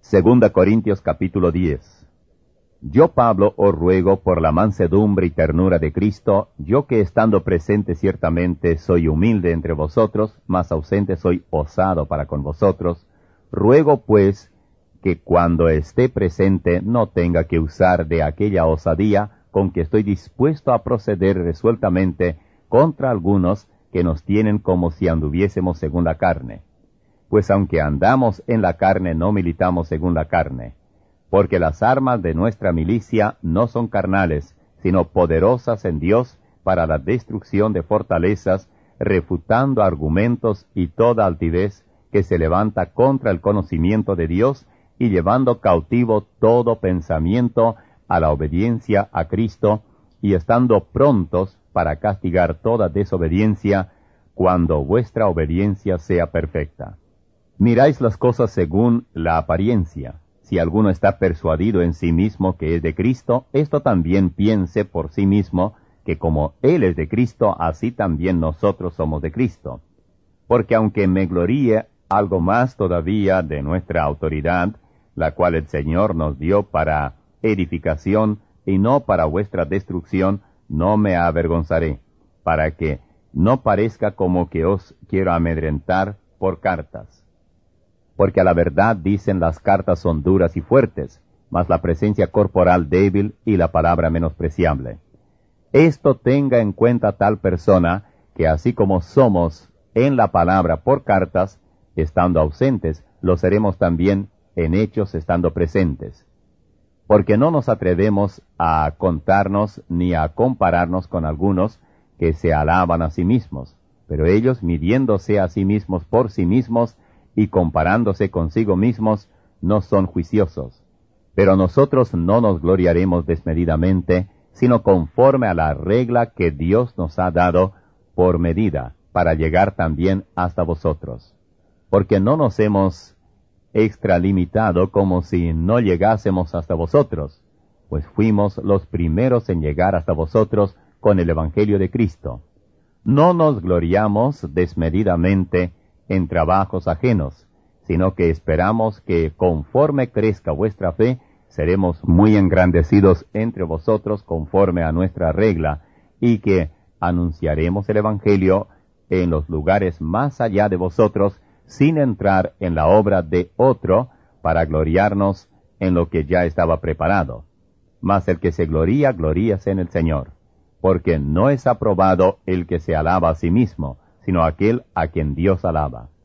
Segunda Corintios capítulo 10. Yo, Pablo, os ruego por la mansedumbre y ternura de Cristo, yo que estando presente ciertamente soy humilde entre vosotros, mas ausente soy osado para con vosotros, ruego pues que cuando esté presente no tenga que usar de aquella osadía con que estoy dispuesto a proceder resueltamente contra algunos que nos tienen como si anduviésemos según la carne. Pues aunque andamos en la carne, no militamos según la carne. Porque las armas de nuestra milicia no son carnales, sino poderosas en Dios para la destrucción de fortalezas, refutando argumentos y toda altivez que se levanta contra el conocimiento de Dios, y llevando cautivo todo pensamiento a la obediencia a Cristo, y estando prontos para castigar toda desobediencia, cuando vuestra obediencia sea perfecta. Miráis las cosas según la apariencia. Si alguno está persuadido en sí mismo que es de Cristo, esto también piense por sí mismo, que como Él es de Cristo, así también nosotros somos de Cristo. Porque aunque me gloríe algo más todavía de nuestra autoridad, la cual el Señor nos dio para edificación y no para vuestra destrucción, no me avergonzaré, para que no parezca como que os quiero amedrentar por cartas. Porque a la verdad dicen las cartas son duras y fuertes, mas la presencia corporal débil y la palabra menospreciable. Esto tenga en cuenta tal persona, que así como somos en la palabra por cartas, estando ausentes, lo seremos también en hechos estando presentes. Porque no nos atrevemos a contarnos ni a compararnos con algunos que se alaban a sí mismos, pero ellos, midiéndose a sí mismos por sí mismos, y comparándose consigo mismos, no son juiciosos. Pero nosotros no nos gloriaremos desmedidamente, sino conforme a la regla que Dios nos ha dado por medida, para llegar también hasta vosotros. Porque no nos hemos extralimitado como si no llegásemos hasta vosotros, pues fuimos los primeros en llegar hasta vosotros con el Evangelio de Cristo. No nos gloriamos desmedidamente en trabajos ajenos, sino que esperamos que conforme crezca vuestra fe, seremos muy engrandecidos entre vosotros conforme a nuestra regla, y que anunciaremos el Evangelio en los lugares más allá de vosotros, sin entrar en la obra de otro, para gloriarnos en lo que ya estaba preparado. Mas el que se gloría, gloríase en el Señor, porque no es aprobado el que se alaba a sí mismo, sino aquel a quien Dios alaba.